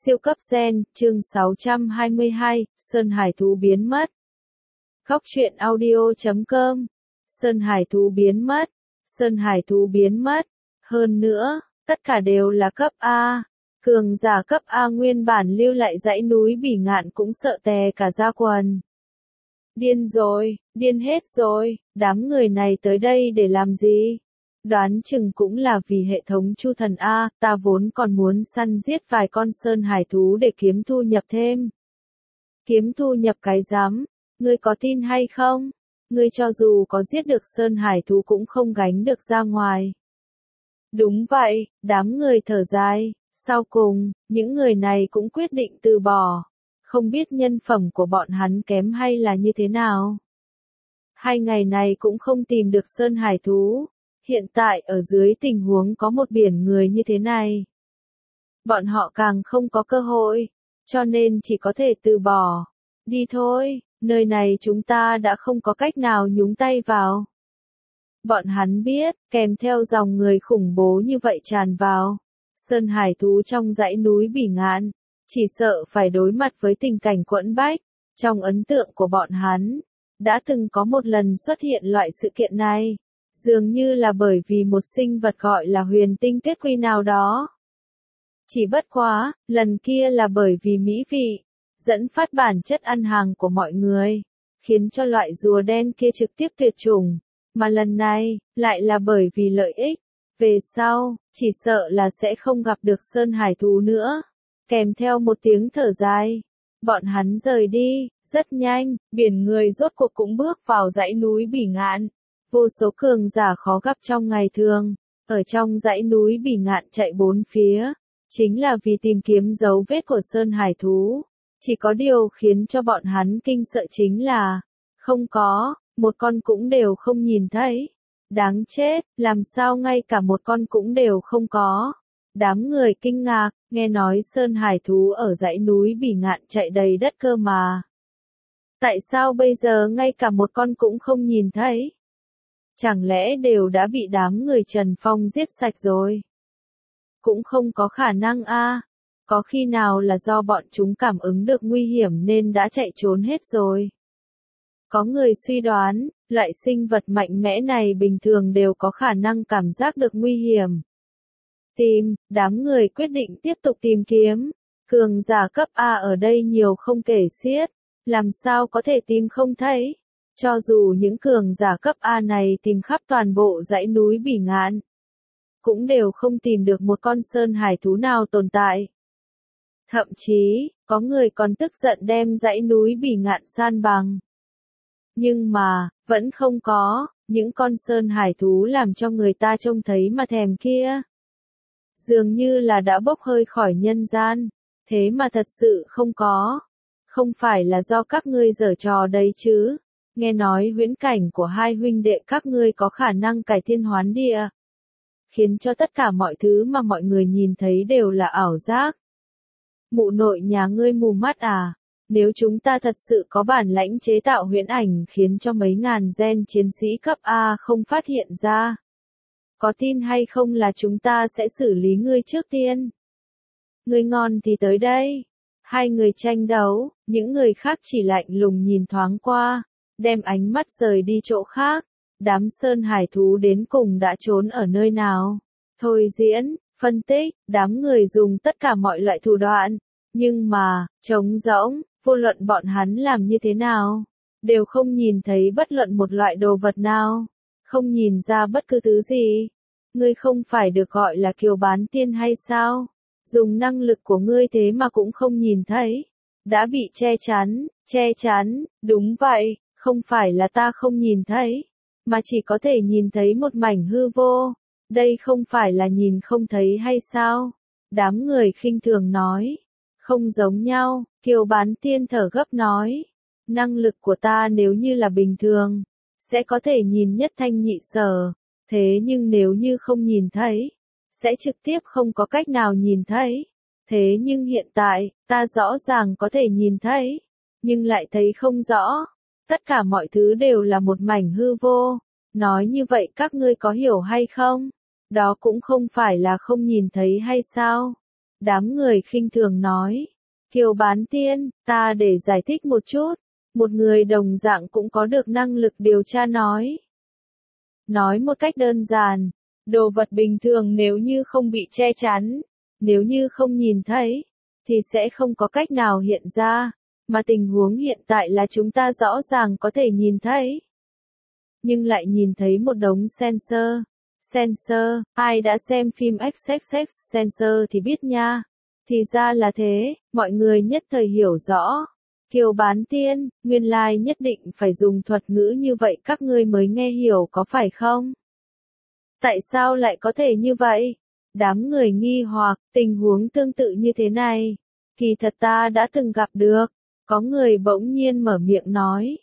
Siêu cấp gen, chương 622, Sơn Hải thú biến mất. Góc truyện audio.com. Sơn Hải thú biến mất. Sơn Hải thú biến mất. Hơn nữa, tất cả đều là cấp A. Cường giả cấp A nguyên bản lưu lại dãy núi Bỉ Ngạn cũng sợ tè cả da quần. Điên rồi, điên hết rồi, đám người này tới đây để làm gì? Đoán chừng cũng là vì hệ thống Chu Thần A, ta vốn còn muốn săn giết vài con sơn hải thú để kiếm thu nhập thêm. Kiếm thu nhập cái rắm, ngươi có tin hay không? Ngươi cho dù có giết được sơn hải thú cũng không gánh được ra ngoài. Đúng vậy, đám người thở dài, sau cùng, những người này cũng quyết định từ bỏ. Không biết nhân phẩm của bọn hắn kém hay là như thế nào. 2 ngày này cũng không tìm được sơn hải thú. Hiện tại ở dưới tình huống có một biển người như thế này, bọn họ càng không có cơ hội, cho nên chỉ có thể từ bỏ. Đi thôi, nơi này chúng ta đã không có cách nào nhúng tay vào. Bọn hắn biết, kèm theo dòng người khủng bố như vậy tràn vào, sơn hải thú trong dãy núi Bỉ Ngạn, chỉ sợ phải đối mặt với tình cảnh quẫn bách. Trong ấn tượng của bọn hắn, đã từng có một lần xuất hiện loại sự kiện này. Dường như là bởi vì một sinh vật gọi là huyền tinh kết quy nào đó. Chỉ bất quá, lần kia là bởi vì mỹ vị, dẫn phát bản chất ăn hàng của mọi người, khiến cho loại rùa đen kia trực tiếp tuyệt chủng, mà lần này, lại là bởi vì lợi ích. Về sau, chỉ sợ là sẽ không gặp được sơn hải thú nữa. Kèm theo một tiếng thở dài, bọn hắn rời đi, rất nhanh, biển người rốt cuộc cũng bước vào dãy núi Bỉ Ngạn. Vô số cường giả khó gặp trong ngày thường, ở trong dãy núi Bỉ Ngạn chạy bốn phía, chính là vì tìm kiếm dấu vết của sơn hải thú. Chỉ có điều khiến cho bọn hắn kinh sợ chính là, không có, một con cũng đều không nhìn thấy. Đáng chết, làm sao ngay cả một con cũng đều không có. Đám người kinh ngạc, nghe nói sơn hải thú ở dãy núi Bỉ Ngạn chạy đầy đất cơ mà. Tại sao bây giờ ngay cả một con cũng không nhìn thấy? Chẳng lẽ đều đã bị đám người Trần Phong giết sạch rồi? Cũng không có khả năng a. Có khi nào là do bọn chúng cảm ứng được nguy hiểm nên đã chạy trốn hết rồi? Có người suy đoán, loại sinh vật mạnh mẽ này bình thường đều có khả năng cảm giác được nguy hiểm. Đám người quyết định tiếp tục tìm kiếm. Cường giả cấp A ở đây nhiều không kể xiết, làm sao có thể tìm không thấy? Cho dù những cường giả cấp A này tìm khắp toàn bộ dãy núi Bỉ Ngạn, cũng đều không tìm được một con sơn hải thú nào tồn tại. Thậm chí, có người còn tức giận đem dãy núi Bỉ Ngạn san bằng. Nhưng mà, vẫn không có, những con sơn hải thú làm cho người ta trông thấy mà thèm kia. Dường như là đã bốc hơi khỏi nhân gian, thế mà thật sự không có. Không phải là do các ngươi giở trò đấy chứ. Nghe nói huyễn cảnh của hai huynh đệ các ngươi có khả năng cải thiên hoán địa, khiến cho tất cả mọi thứ mà mọi người nhìn thấy đều là ảo giác. Mụ nội nhà ngươi mù mắt à? Nếu chúng ta thật sự có bản lãnh chế tạo huyễn ảnh khiến cho mấy ngàn gen chiến sĩ cấp A không phát hiện ra, có tin hay không là chúng ta sẽ xử lý ngươi trước tiên? Ngươi ngon thì tới đây. Hai người tranh đấu, những người khác chỉ lạnh lùng nhìn thoáng qua, đem ánh mắt rời đi chỗ khác. Đám sơn hải thú đến cùng đã trốn ở nơi nào? Thôi diễn, phân tích, đám người dùng tất cả mọi loại thủ đoạn, nhưng mà, trống rỗng, vô luận bọn hắn làm như thế nào, đều không nhìn thấy bất luận một loại đồ vật nào, không nhìn ra bất cứ thứ gì. Ngươi không phải được gọi là kiều bán tiên hay sao? Dùng năng lực của ngươi thế mà cũng không nhìn thấy. Đã bị che chắn, đúng vậy, không phải là ta không nhìn thấy, mà chỉ có thể nhìn thấy một mảnh hư vô. Đây không phải là nhìn không thấy hay sao? Đám người khinh thường nói. Không giống nhau, kiều bán tiên thở gấp nói. Năng lực của ta nếu như là bình thường, sẽ có thể nhìn nhất thanh nhị sở. Thế nhưng nếu như không nhìn thấy, sẽ trực tiếp không có cách nào nhìn thấy. Thế nhưng hiện tại, ta rõ ràng có thể nhìn thấy, nhưng lại thấy không rõ. Tất cả mọi thứ đều là một mảnh hư vô. Nói như vậy các ngươi có hiểu hay không? Đó cũng không phải là không nhìn thấy hay sao? Đám người khinh thường nói. Kiều Bán Tiên, ta để giải thích một chút. Một người đồng dạng cũng có được năng lực điều tra nói. Nói một cách đơn giản, đồ vật bình thường nếu như không bị che chắn, nếu như không nhìn thấy, thì sẽ không có cách nào hiện ra, mà tình huống hiện tại là chúng ta rõ ràng có thể nhìn thấy. Nhưng lại nhìn thấy một đống sensor. Sensor, ai đã xem phim XXX Sensor thì biết nha. Thì ra là thế, mọi người nhất thời hiểu rõ. Kiều Bán Tiên, nguyên lai nhất định phải dùng thuật ngữ như vậy các ngươi mới nghe hiểu có phải không? Tại sao lại có thể như vậy? Đám người nghi hoặc, tình huống tương tự như thế này. Kỳ thật ta đã từng gặp được. Có người bỗng nhiên mở miệng nói.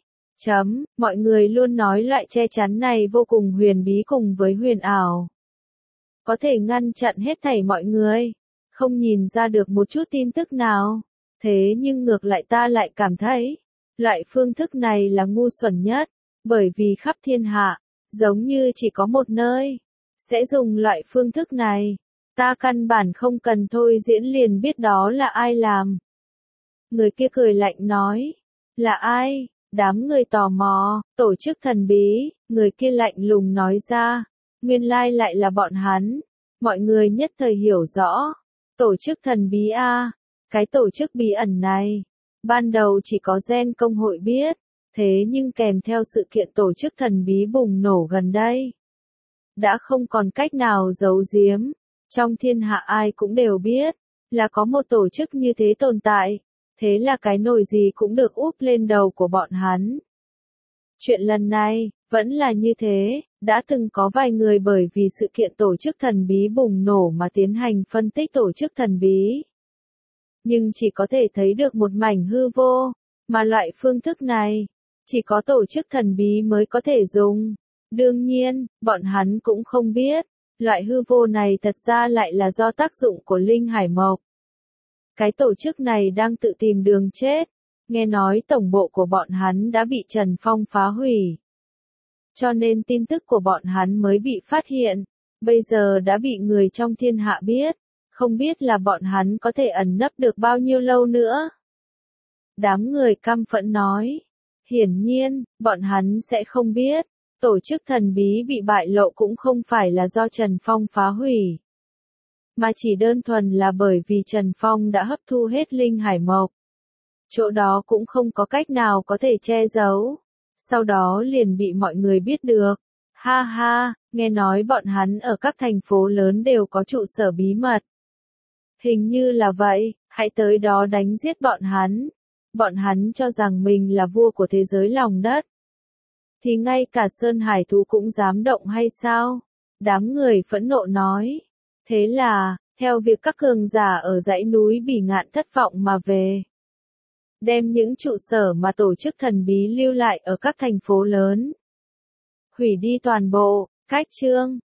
Mọi người luôn nói loại che chắn này vô cùng huyền bí cùng với huyền ảo. Có thể ngăn chặn hết thảy mọi người. Không nhìn ra được một chút tin tức nào. Thế nhưng ngược lại ta lại cảm thấy, loại phương thức này là ngu xuẩn nhất, bởi vì khắp thiên hạ, giống như chỉ có một nơi, sẽ dùng loại phương thức này. Ta căn bản không cần thôi diễn liền biết đó là ai làm. Người kia cười lạnh nói, là ai? Đám người tò mò, tổ chức thần bí, người kia lạnh lùng nói ra, nguyên lai lại là bọn hắn. Mọi người nhất thời hiểu rõ, tổ chức thần bí a. Cái tổ chức bí ẩn này, ban đầu chỉ có Gen công hội biết, thế nhưng kèm theo sự kiện tổ chức thần bí bùng nổ gần đây, đã không còn cách nào giấu giếm, trong thiên hạ ai cũng đều biết, là có một tổ chức như thế tồn tại, thế là cái nồi gì cũng được úp lên đầu của bọn hắn. Chuyện lần này, vẫn là như thế, đã từng có vài người bởi vì sự kiện tổ chức thần bí bùng nổ mà tiến hành phân tích tổ chức thần bí. Nhưng chỉ có thể thấy được một mảnh hư vô, mà loại phương thức này, chỉ có tổ chức thần bí mới có thể dùng. Đương nhiên, bọn hắn cũng không biết, loại hư vô này thật ra lại là do tác dụng của Linh Hải Mộc. Cái tổ chức này đang tự tìm đường chết, nghe nói tổng bộ của bọn hắn đã bị Trần Phong phá hủy. Cho nên tin tức của bọn hắn mới bị phát hiện, bây giờ đã bị người trong thiên hạ biết. Không biết là bọn hắn có thể ẩn nấp được bao nhiêu lâu nữa. Đám người căm phẫn nói. Hiển nhiên, bọn hắn sẽ không biết. Tổ chức thần bí bị bại lộ cũng không phải là do Trần Phong phá hủy. Mà chỉ đơn thuần là bởi vì Trần Phong đã hấp thu hết Linh Hải Mộc. Chỗ đó cũng không có cách nào có thể che giấu. Sau đó liền bị mọi người biết được. Ha ha, nghe nói bọn hắn ở các thành phố lớn đều có trụ sở bí mật. Hình như là vậy, hãy tới đó đánh giết bọn hắn. Bọn hắn cho rằng mình là vua của thế giới lòng đất. Thì ngay cả Sơn Hải Thú cũng dám động hay sao? Đám người phẫn nộ nói. Thế là, theo việc các cường giả ở dãy núi Bỉ Ngạn thất vọng mà về. Đem những trụ sở mà tổ chức thần bí lưu lại ở các thành phố lớn. Hủy đi toàn bộ, cách chương.